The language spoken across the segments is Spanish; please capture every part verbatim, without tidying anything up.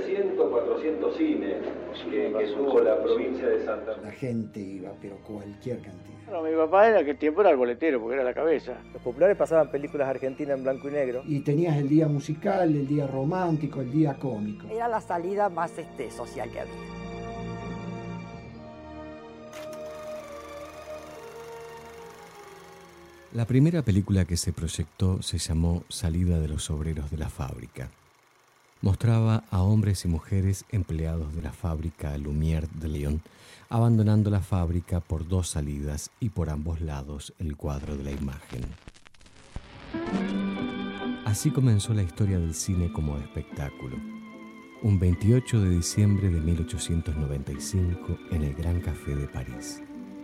trescientos, cuatrocientos cines que, que tuvo la provincia de Santa Fe. La gente iba, pero cualquier cantidad. Bueno, mi papá en aquel tiempo era el boletero, porque era la cabeza. Los populares pasaban películas argentinas en blanco y negro. Y tenías el día musical, el día romántico, el día cómico. Era la salida más este, social que había. La primera película que se proyectó se llamó Salida de los obreros de la fábrica. Mostraba a hombres y mujeres empleados de la fábrica Lumière de Lyon abandonando la fábrica por dos salidas y por ambos lados el cuadro de la imagen. Así comenzó la historia del cine como espectáculo. Un veintiocho de diciembre de mil ochocientos noventa y cinco en el Gran Café de París.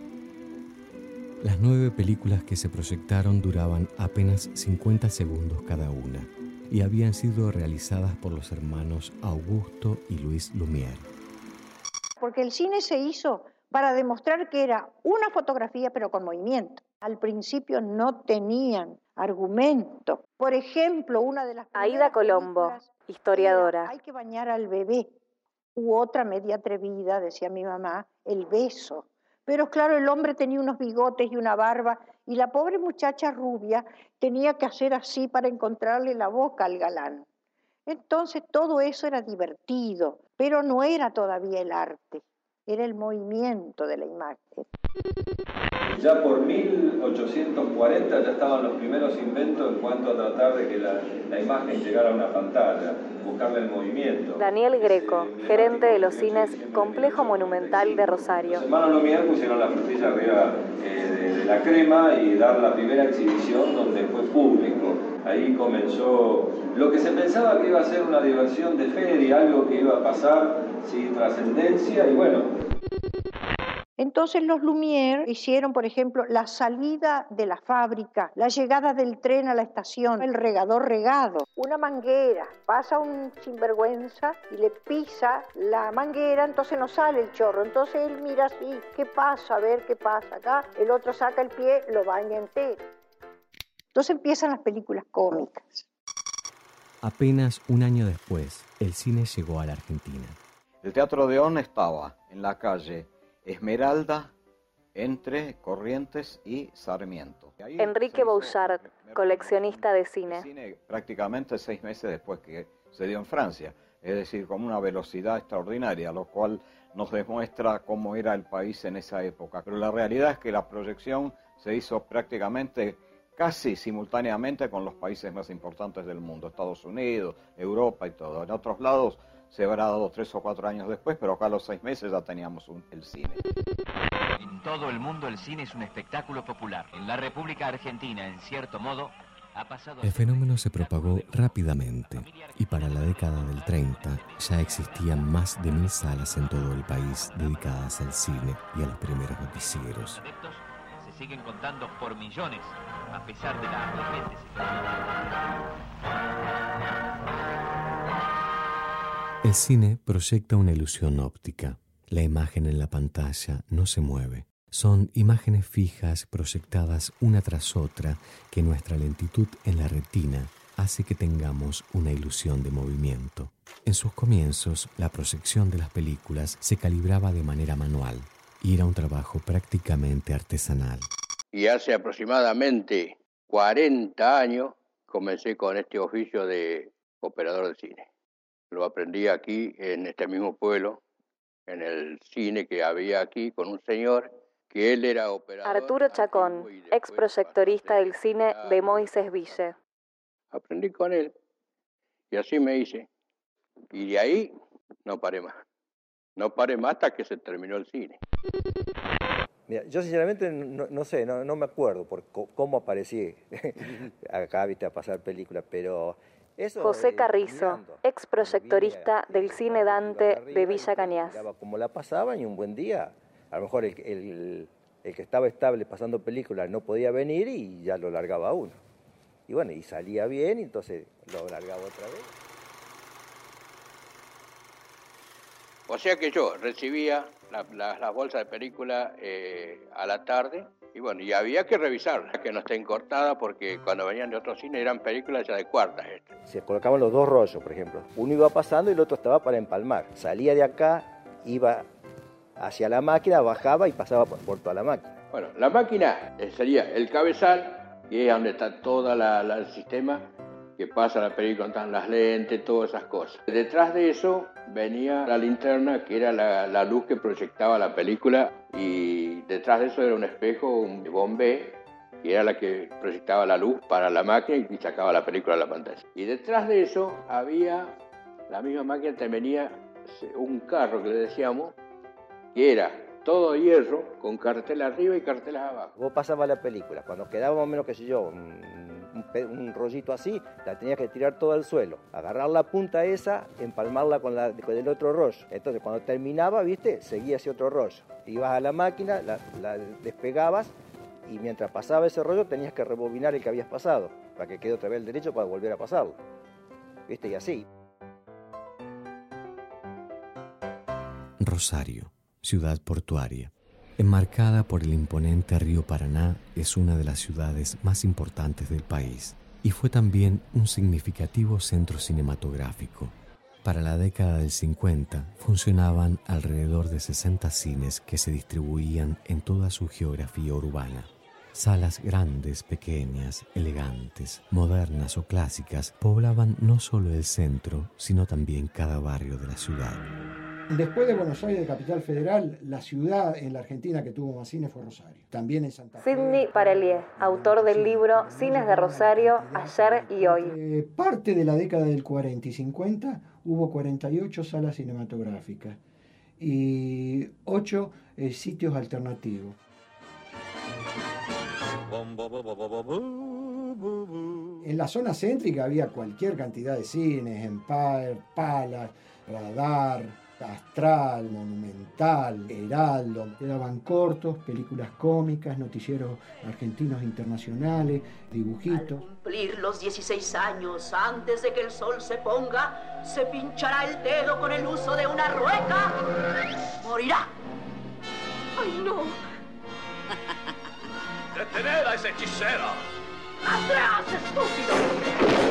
Las nueve películas que se proyectaron duraban apenas cincuenta segundos cada una y habían sido realizadas por los hermanos Augusto y Luis Lumière. Porque el cine se hizo para demostrar que era una fotografía pero con movimiento. Al principio no tenían argumento. Por ejemplo, una de las Aída Colombo, historiadora. Hay que bañar al bebé. U otra media atrevida, decía mi mamá, el beso. Pero claro, el hombre tenía unos bigotes y una barba y la pobre muchacha rubia tenía que hacer así para encontrarle la boca al galán. Entonces todo eso era divertido, pero no era todavía el arte, era el movimiento de la imagen. Ya por mil ochocientos cuarenta ya estaban los primeros inventos en cuanto a tratar de que la, la imagen llegara a una pantalla, buscarle el movimiento. Daniel Greco, gerente de los cines Complejo Monumental de Rosario. Los hermanos Lumière pusieron la frutilla arriba eh, de, de la crema y dar la primera exhibición donde fue público. Ahí comenzó lo que se pensaba que iba a ser una diversión de feria, algo que iba a pasar sin trascendencia y bueno. Entonces los Lumière hicieron, por ejemplo, la salida de la fábrica, la llegada del tren a la estación, el regador regado, una manguera, pasa un sinvergüenza y le pisa la manguera, entonces no sale el chorro, entonces él mira así, ¿qué pasa? A ver qué pasa acá, el otro saca el pie, lo baña entero. Entonces empiezan las películas cómicas. Apenas un año después, el cine llegó a la Argentina. El Teatro Odeón estaba en la calle Esmeralda, entre Corrientes y Sarmiento. Y Enrique Bouchard, coleccionista de cine. cine. Prácticamente seis meses después que se dio en Francia, es decir, con una velocidad extraordinaria, lo cual nos demuestra cómo era el país en esa época. Pero la realidad es que la proyección se hizo prácticamente casi simultáneamente con los países más importantes del mundo, Estados Unidos, Europa y todo. En otros lados se habrá dado tres o cuatro años después, pero acá a los seis meses ya teníamos un, el cine. En todo el mundo el cine es un espectáculo popular. En la República Argentina, en cierto modo, ha pasado... El fenómeno se propagó rápidamente y para la década del treinta ya existían más de mil salas en todo el país dedicadas al cine y a los primeros noticieros. Se siguen contando por millones, a pesar de la aparente situación. El cine proyecta una ilusión óptica. La imagen en la pantalla no se mueve. Son imágenes fijas proyectadas una tras otra que nuestra lentitud en la retina hace que tengamos una ilusión de movimiento. En sus comienzos, la proyección de las películas se calibraba de manera manual y era un trabajo prácticamente artesanal. Y hace aproximadamente cuarenta años comencé con este oficio de operador de cine. Lo aprendí aquí, en este mismo pueblo, en el cine que había aquí, con un señor que él era operador. Arturo Chacón, ex proyectorista del cine de Moisés Ville. Aprendí con él y así me hice. Y de ahí no paré más. No paré más hasta que se terminó el cine. Mira, yo sinceramente no, no sé, no, no me acuerdo por cómo aparecí acá, viste, a pasar películas, pero... Eso, José Carrizo, eh, mirando, ex proyectorista del cine Dante arriba, de Villa Cañas. Como la pasaban y un buen día, a lo mejor el, el, el que estaba estable pasando películas no podía venir y ya lo largaba uno. Y bueno, y salía bien, y entonces lo largaba otra vez. O sea que yo recibía las la, la bolsas de película eh, a la tarde Y bueno, y había que revisarlas, que no estén cortadas, porque cuando venían de otros cines eran películas ya de cuartas. Estas. Se colocaban los dos rollos, por ejemplo. Uno iba pasando y el otro estaba para empalmar. Salía de acá, iba hacia la máquina, bajaba y pasaba por, por toda la máquina. Bueno, la máquina sería el cabezal, que es donde está todo la, la, el sistema que pasa la película, están las lentes, todas esas cosas. Detrás de eso venía la linterna, que era la, la luz que proyectaba la película, y detrás de eso era un espejo, un bombé, que era la que proyectaba la luz para la máquina y sacaba la película a la pantalla. Y detrás de eso había, la misma máquina te venía un carro que le decíamos, que era todo hierro, con cartelas arriba y cartelas abajo. Vos pasabas la película, cuando quedaba más o menos, qué sé yo, un, un, un rollito así, la tenías que tirar todo al suelo, agarrar la punta esa, empalmarla con, la, con el otro rollo. Entonces cuando terminaba, viste, seguía ese otro rollo. Ibas a la máquina, la, la despegabas y mientras pasaba ese rollo tenías que rebobinar el que habías pasado, para que quede otra vez el derecho para volver a pasarlo. Viste, y así. Rosario, ciudad portuaria. Enmarcada por el imponente río Paraná, es una de las ciudades más importantes del país y fue también un significativo centro cinematográfico. Para la década del cincuenta funcionaban alrededor de sesenta cines que se distribuían en toda su geografía urbana. Salas grandes, pequeñas, elegantes, modernas o clásicas poblaban no solo el centro, sino también cada barrio de la ciudad. Después de Buenos Aires, de Capital Federal, la ciudad en la Argentina que tuvo más cines fue Rosario. También en Santa Fe. Sidney Parelier, autor del libro Cines de Rosario, Ayer y Hoy. Eh, parte de la década del cuarenta y cincuenta hubo cuarenta y ocho salas cinematográficas y ocho eh, sitios alternativos. En la zona céntrica había cualquier cantidad de cines, Empire, Palace, Radar, Astral, Monumental, Heraldo. Quedaban cortos, películas cómicas, noticieros argentinos internacionales, dibujitos. Al cumplir los dieciséis años, antes de que el sol se ponga, se pinchará el dedo con el uso de una rueca. Morirá. ¡Ay, no! ¡Detened a esa hechicera! ¡Atrás, estúpido!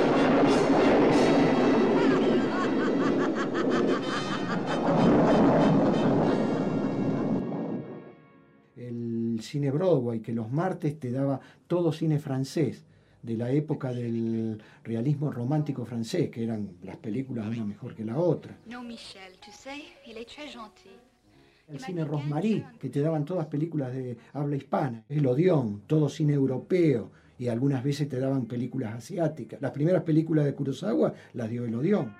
El cine Broadway, que los martes te daba todo cine francés, de la época del realismo romántico francés, que eran las películas una mejor que la otra. No, Michel, tu sais, il est très gentil. El cine Rosmarie, que te daban todas películas de habla hispana. El Odeón, todo cine europeo, y algunas veces te daban películas asiáticas. Las primeras películas de Kurosawa las dio el Odeón.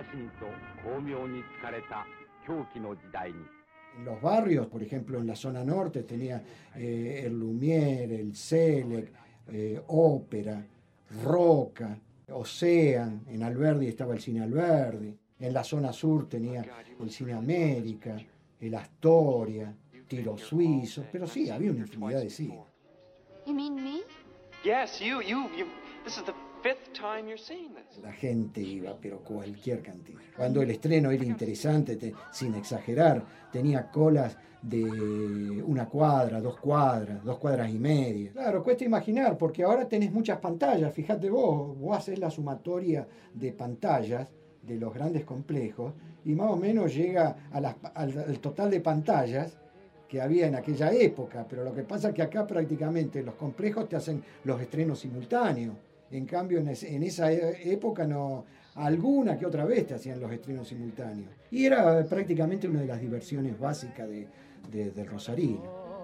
En los barrios, por ejemplo, en la zona norte tenía eh, el Lumière, el Selec, eh, Ópera, Roca, Ocean. En Alberdi estaba el cine Alberdi. En la zona sur tenía el cine América, el Astoria, Tiro Suizo. Pero sí, había una infinidad de cine. You mean me? Yes, you, you, you. This is the fifth time you're seeing this. La gente iba, pero cualquier cantidad. Cuando el estreno era interesante, te, sin exagerar, tenía colas de una cuadra, dos cuadras, dos cuadras y media. Claro, cuesta imaginar, porque ahora tenés muchas pantallas. Fíjate vos, vos haces la sumatoria de pantallas de los grandes complejos y más o menos llega a las, al, al total de pantallas que había en aquella época, pero lo que pasa es que acá prácticamente los complejos te hacen los estrenos simultáneos. En cambio, en, es, en esa época no, alguna que otra vez te hacían los estrenos simultáneos. Y era prácticamente una de las diversiones básicas de, de, del rosarino.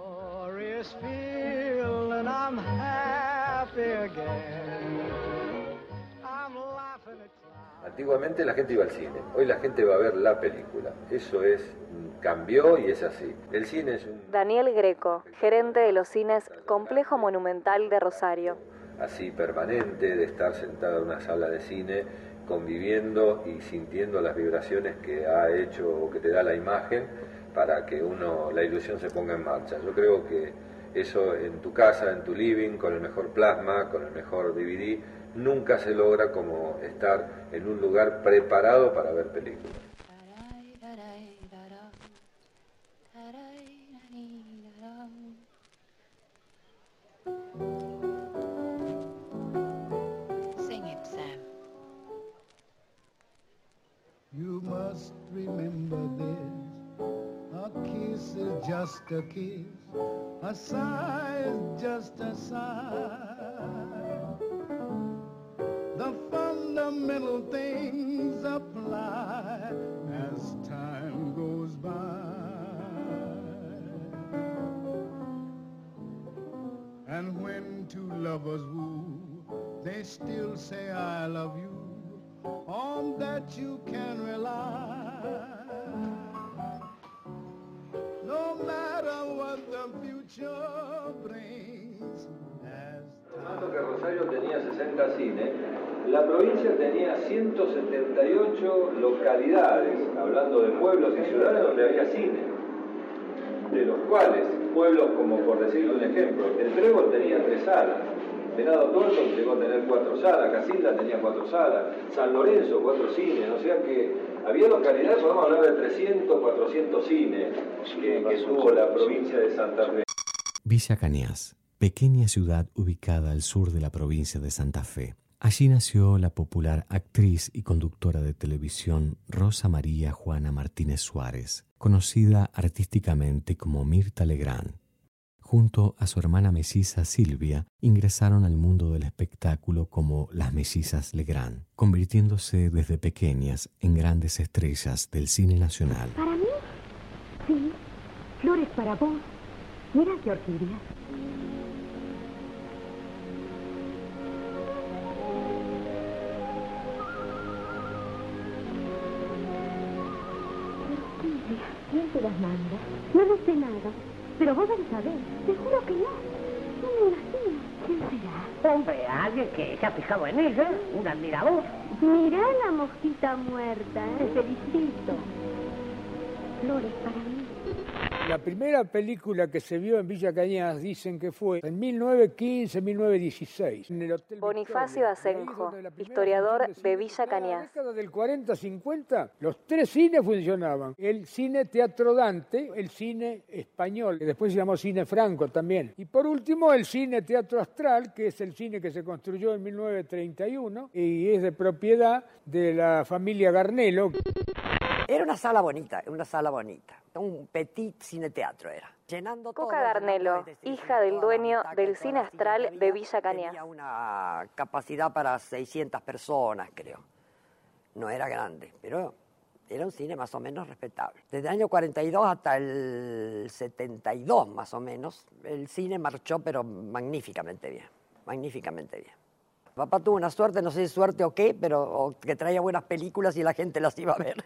Antiguamente la gente iba al cine, hoy la gente va a ver la película. Eso es, cambió y es así. El cine es un... Daniel Greco, gerente de los cines Complejo Monumental de Rosario. Así permanente, de estar sentado en una sala de cine, conviviendo y sintiendo las vibraciones que ha hecho o que te da la imagen para que uno, la ilusión se ponga en marcha. Yo creo que eso en tu casa, en tu living, con el mejor plasma, con el mejor D V D, nunca se logra como estar en un lugar preparado para ver películas. You must remember this. A kiss is just a kiss. A sigh is just a sigh. The fundamental things apply as time goes by. And when two lovers woo, they still say I love you. On that you can rely. No matter what the future brings. Tanto que Rosario tenía sesenta cines, la provincia tenía ciento setenta y ocho localidades, hablando de pueblos y ciudades donde había cine, de los cuales pueblos como, por decirle un ejemplo, el Trébol tenía tres salas, Venado Tuerto llegó a tener cuatro salas, Casilda tenía cuatro salas, San Lorenzo cuatro cines, o sea que había localidades, podemos hablar de trescientos, cuatrocientos cines que, que tuvo la provincia de Santa Fe. Villa Cañas, pequeña ciudad ubicada al sur de la provincia de Santa Fe. Allí nació la popular actriz y conductora de televisión Rosa María Juana Martínez Suárez, conocida artísticamente como Mirta Legrand. Junto a su hermana melliza Silvia, ingresaron al mundo del espectáculo como las mellizas Legrand, convirtiéndose desde pequeñas en grandes estrellas del cine nacional. ¿Para mí? Sí. Flores para vos. Mira qué orquídea. Orquídea, ¿quién te las manda? No lo sé nada. Pero vos debes saber. Te juro que no. No me imagino. ¿Quién será? Hombre, alguien que se ha fijado en ella. Un admirador. Mirá la mosquita muerta, ¿eh? Te felicito. Flores para mí. La primera película que se vio en Villa Cañas dicen que fue en mil novecientos quince, mil novecientos dieciséis. En el Hotel Bonifacio Asenjo, historiador de Villa Cañas. En la década del cuarenta cincuenta, los tres cines funcionaban. El cine Teatro Dante, el cine español, que después se llamó Cine Franco también. Y por último, el cine Teatro Astral, que es el cine que se construyó en mil novecientos treinta y uno y es de propiedad de la familia Garnelo. Era una sala bonita, una sala bonita. Un petit cine teatro era. Llenando Coca Garnelo, hija del dueño del Cine Astral de Villa Cañas. Tenía una capacidad para seiscientas personas, creo. No era grande, pero era un cine más o menos respetable. Desde el año cuarenta y dos hasta el setenta y dos, más o menos, el cine marchó, pero magníficamente bien, magníficamente bien. Papá tuvo una suerte, no sé si suerte o qué, pero o que traía buenas películas y la gente las iba a ver.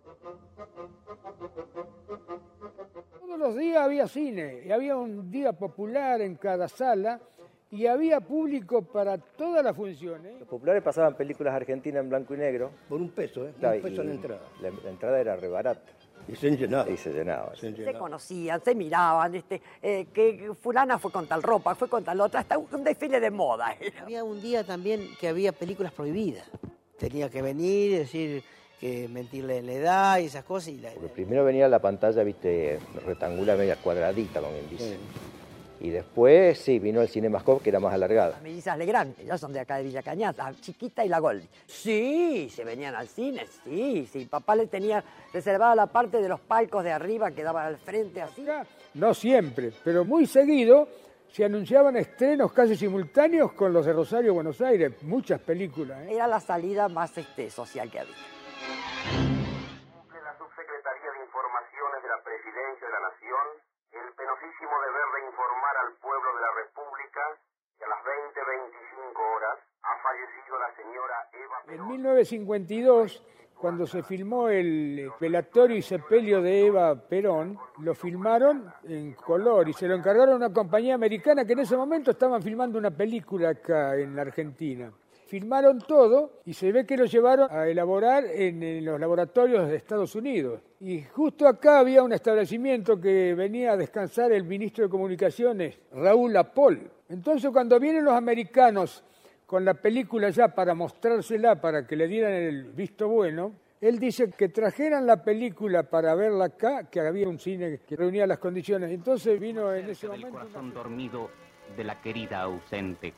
Todos los días había cine, y había un día popular en cada sala, y había público para todas las funciones. Los populares pasaban películas argentinas en blanco y negro. Por un peso, ¿eh? Claro, un peso en la entrada. La, la entrada era re barata. Y se llenaba. Y se llenaba. Se, se conocían, se miraban, este, eh, que fulana fue con tal ropa, fue con tal otra, hasta un desfile de moda. Había un día también que había películas prohibidas. Tenía que venir y decir que mentirle la edad y esas cosas. Y la, Porque primero venía la pantalla, viste, rectangular, media cuadradita, como bien dice. Sí. Y después, sí, vino el Cinemascope, que era más alargada. Las mellizas Legrand, ellas son de acá de Villa Cañas, la chiquita y la Goldie. Sí, se venían al cine, sí, sí. Papá le tenía reservada la parte de los palcos de arriba que daban al frente, así. No siempre, pero muy seguido se anunciaban estrenos casi simultáneos con los de Rosario, Buenos Aires, muchas películas. ¿eh? Era la salida más este, social que había. Cumple la Subsecretaría de Informaciones de la Presidencia de la Nación el penosísimo deber de informar al pueblo de la República que a las veinte veinticinco horas ha fallecido la señora Eva Perón. En mil novecientos cincuenta y dos, cuando se filmó el velatorio y sepelio de Eva Perón, lo filmaron en color y se lo encargaron a una compañía americana que en ese momento estaban filmando una película acá en la Argentina. Filmaron todo y se ve que lo llevaron a elaborar en, en los laboratorios de Estados Unidos. Y justo acá había un establecimiento que venía a descansar el ministro de Comunicaciones, Raúl Apol. Entonces, cuando vienen los americanos con la película ya para mostrársela, para que le dieran el visto bueno, él dice que trajeran la película para verla acá, que había un cine que reunía las condiciones. Entonces vino en ese momento... El corazón dormido de la querida ausente.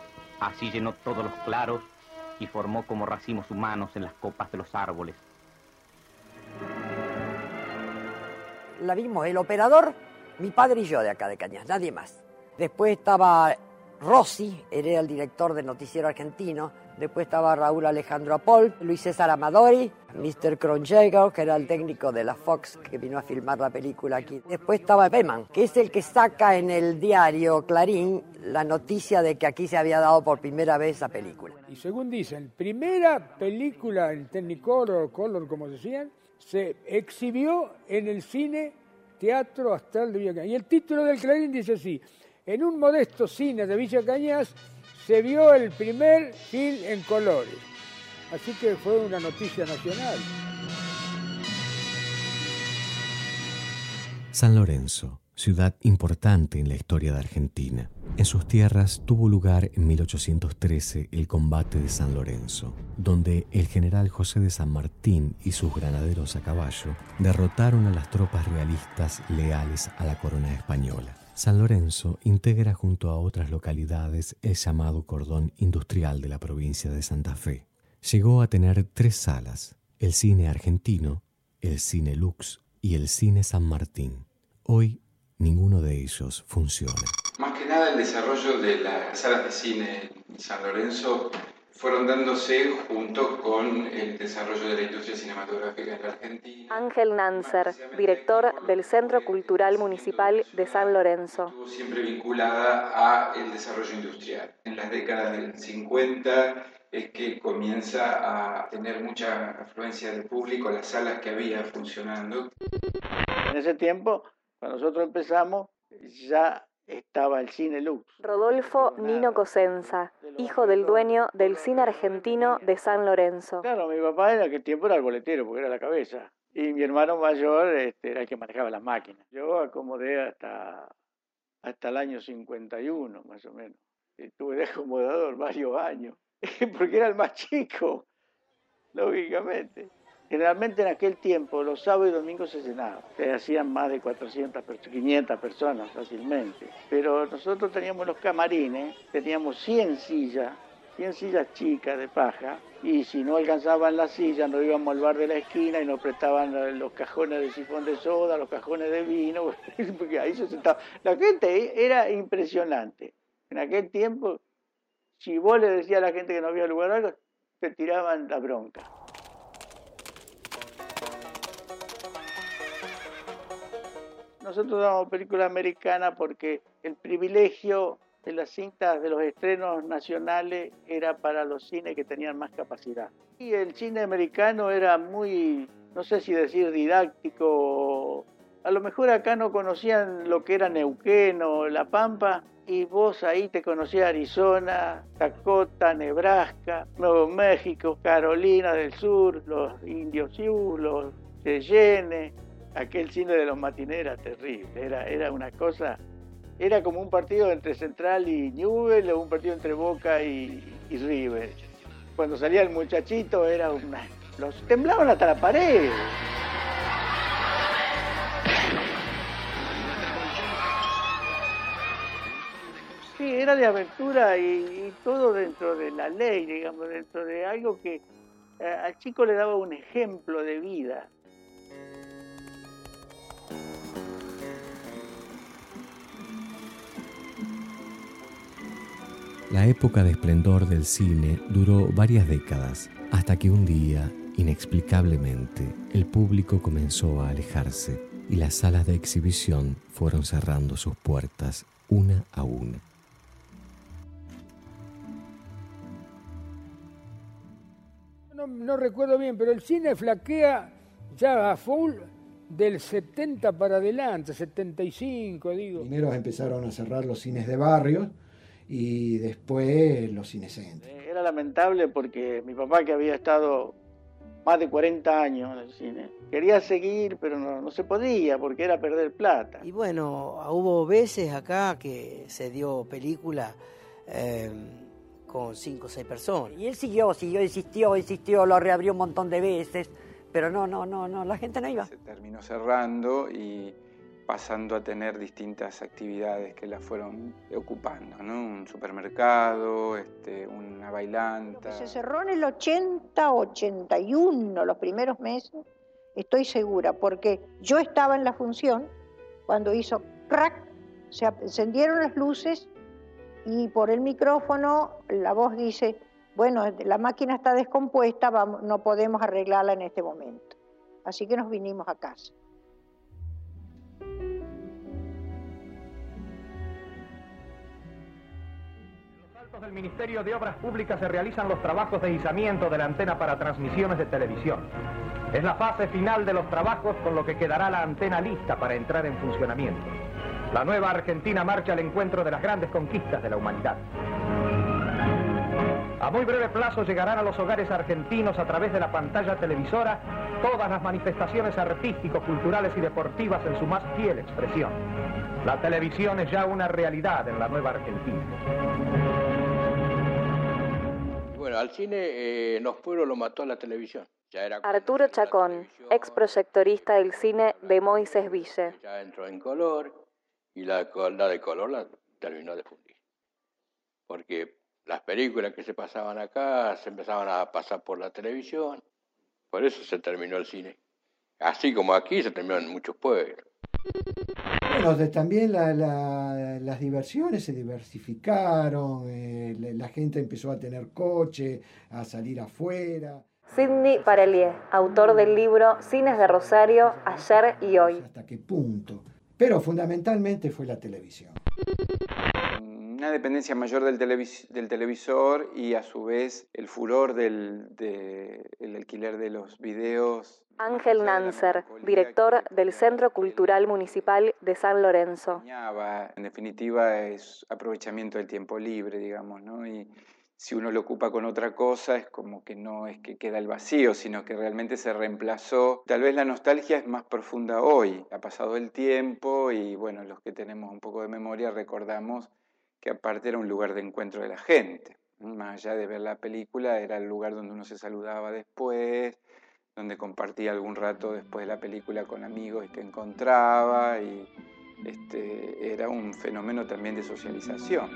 Así llenó todos los claros y formó como racimos humanos en las copas de los árboles. la vimos el operador, mi padre y yo de acá de Cañas, nadie más. Después estaba Rossi, era el director del noticiero argentino. Después estaba Raúl Alejandro Apol, Luis César Amadori, mister Kronjäger, que era el técnico de la Fox que vino a filmar la película aquí. Después estaba Beman, que es el que saca en el diario Clarín la noticia de que aquí se había dado por primera vez esa película. Y según dicen, primera película en Technicolor o Color, como decían, se exhibió en el cine Teatro Astral de Villa Cañas. Y el título del Clarín dice así: en un modesto cine de Villa Cañas se vio el primer film en colores. Así que fue una noticia nacional. San Lorenzo, ciudad importante en la historia de Argentina. En sus tierras tuvo lugar en mil ochocientos trece el combate de San Lorenzo, donde el general José de San Martín y sus granaderos a caballo derrotaron a las tropas realistas leales a la corona española. San Lorenzo integra junto a otras localidades el llamado cordón industrial de la provincia de Santa Fe. Llegó a tener tres salas: el Cine Argentino, el Cine Lux y el Cine San Martín. Hoy ninguno de ellos funciona. Más que nada el desarrollo de las salas de cine en San Lorenzo fueron dándose junto con el desarrollo de la industria cinematográfica en la Argentina. Ángel Nancer, director del Centro Cultural Municipal de San Lorenzo. Estuvo siempre vinculada al desarrollo industrial. En las décadas del cincuenta es que comienza a tener mucha afluencia de público las salas que había funcionando. En ese tiempo, cuando nosotros empezamos, ya estaba el Cine Lux. Rodolfo Nino Cosenza, hijo del dueño del Cine Argentino de San Lorenzo. Claro, mi papá en aquel tiempo era el boletero, porque era la cabeza. Y mi hermano mayor este, era el que manejaba las máquinas. Yo acomodé hasta, hasta el año cincuenta y uno, más o menos. Estuve de acomodador varios años, porque era el más chico, lógicamente. Generalmente en aquel tiempo, los sábados y domingos se cenaba. Se hacían más de cuatrocientas, quinientas personas fácilmente. Pero nosotros teníamos los camarines, teníamos cien sillas, cien sillas chicas de paja, y si no alcanzaban las sillas, nos íbamos al bar de la esquina y nos prestaban los cajones de sifón de soda, los cajones de vino, porque ahí se sentaba. La gente era impresionante. En aquel tiempo, si vos le decías a la gente que no había lugar algo, te tiraban la bronca. Nosotros damos película americana porque el privilegio de las cintas de los estrenos nacionales era para los cines que tenían más capacidad. Y el cine americano era muy, no sé si decir didáctico, a lo mejor acá no conocían lo que era Neuquén o La Pampa, y vos ahí te conocías Arizona, Dakota, Nebraska, Nuevo México, Carolina del Sur, los indios Sioux, los Cheyennes. Aquel cine de los matines era terrible, era, era una cosa, era como un partido entre Central y Newell's o un partido entre Boca y, y River. Cuando salía el muchachito era una, los temblaban hasta la pared. Sí, era de aventura y, y todo dentro de la ley, digamos, dentro de algo que eh, al chico le daba un ejemplo de vida. La época de esplendor del cine duró varias décadas, hasta que un día, inexplicablemente, el público comenzó a alejarse y las salas de exhibición fueron cerrando sus puertas una a una. No, no recuerdo bien, pero el cine flaquea ya a full del setenta para adelante, setenta y cinco, digo. Primero empezaron a cerrar los cines de barrios y después los cinecentros. Era lamentable porque mi papá, que había estado más de cuarenta años en el cine, quería seguir, pero no, no se podía porque era perder plata. Y bueno, hubo veces acá que se dio película eh, con cinco o seis personas. Y él siguió, siguió, insistió, insistió, lo reabrió un montón de veces, pero no, no, no, no, la gente no iba. Se terminó cerrando y pasando a tener distintas actividades que la fueron ocupando, ¿no? Un supermercado, este, una bailanta. Se cerró en el ochenta, ochenta y uno, los primeros meses, estoy segura, porque yo estaba en la función cuando hizo crack, se encendieron las luces y por el micrófono la voz dice, bueno, la máquina está descompuesta, vamos, no podemos arreglarla en este momento. Así que nos vinimos a casa. Del Ministerio de Obras Públicas se realizan los trabajos de izamiento de la antena para transmisiones de televisión. Es la fase final de los trabajos, con lo que quedará la antena lista para entrar en funcionamiento. La nueva Argentina marcha al encuentro de las grandes conquistas de la humanidad. A muy breve plazo llegarán a los hogares argentinos a través de la pantalla televisora todas las manifestaciones artísticos, culturales y deportivas en su más fiel expresión. La televisión es ya una realidad en la nueva Argentina. Bueno, al cine eh, en los pueblos lo mató la televisión. Ya era Arturo Chacón, ex proyectorista del cine de Moisés Ville. Ya entró en color y la, la de color la terminó de fundir. Porque las películas que se pasaban acá se empezaban a pasar por la televisión. Por eso se terminó el cine. Así como aquí se terminó en muchos pueblos. Bueno, de, también la, la, las diversiones se diversificaron, eh, la, la gente empezó a tener coche, a salir afuera. Sidney Parelier, autor del libro Cines de Rosario, Ayer y Hoy. ¿Hasta qué punto? Pero fundamentalmente fue la televisión. Una dependencia mayor del, televis del televisor y a su vez el furor del de, el alquiler de los videos. Ángel Nancer, director del Centro Cultural Municipal de San Lorenzo. En definitiva es aprovechamiento del tiempo libre, digamos, ¿no? Y si uno lo ocupa con otra cosa es como que no es que queda el vacío, sino que realmente se reemplazó. Tal vez la nostalgia es más profunda hoy, ha pasado el tiempo y bueno, los que tenemos un poco de memoria recordamos que aparte era un lugar de encuentro de la gente. Más allá de ver la película, era el lugar donde uno se saludaba después, donde compartía algún rato después de la película con amigos que encontraba, y este, era un fenómeno también de socialización.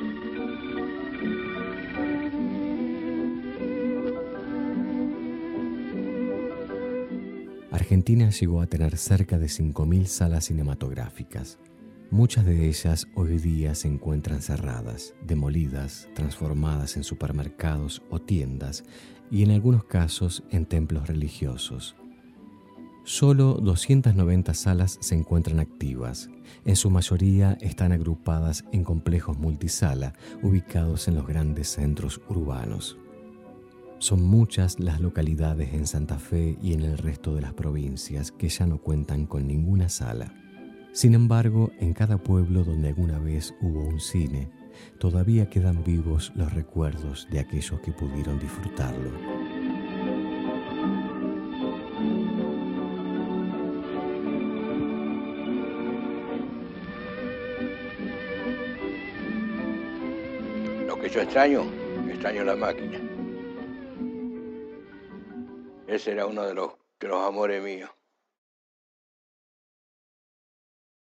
Argentina llegó a tener cerca de cinco mil salas cinematográficas. Muchas de ellas hoy día se encuentran cerradas, demolidas, transformadas en supermercados o tiendas y en algunos casos en templos religiosos. Solo doscientas noventa salas se encuentran activas. En su mayoría están agrupadas en complejos multisala ubicados en los grandes centros urbanos. Son muchas las localidades en Santa Fe y en el resto de las provincias que ya no cuentan con ninguna sala. Sin embargo, en cada pueblo donde alguna vez hubo un cine, todavía quedan vivos los recuerdos de aquellos que pudieron disfrutarlo. Lo que yo extraño, extraño la máquina. Ese era uno de los, de los amores míos.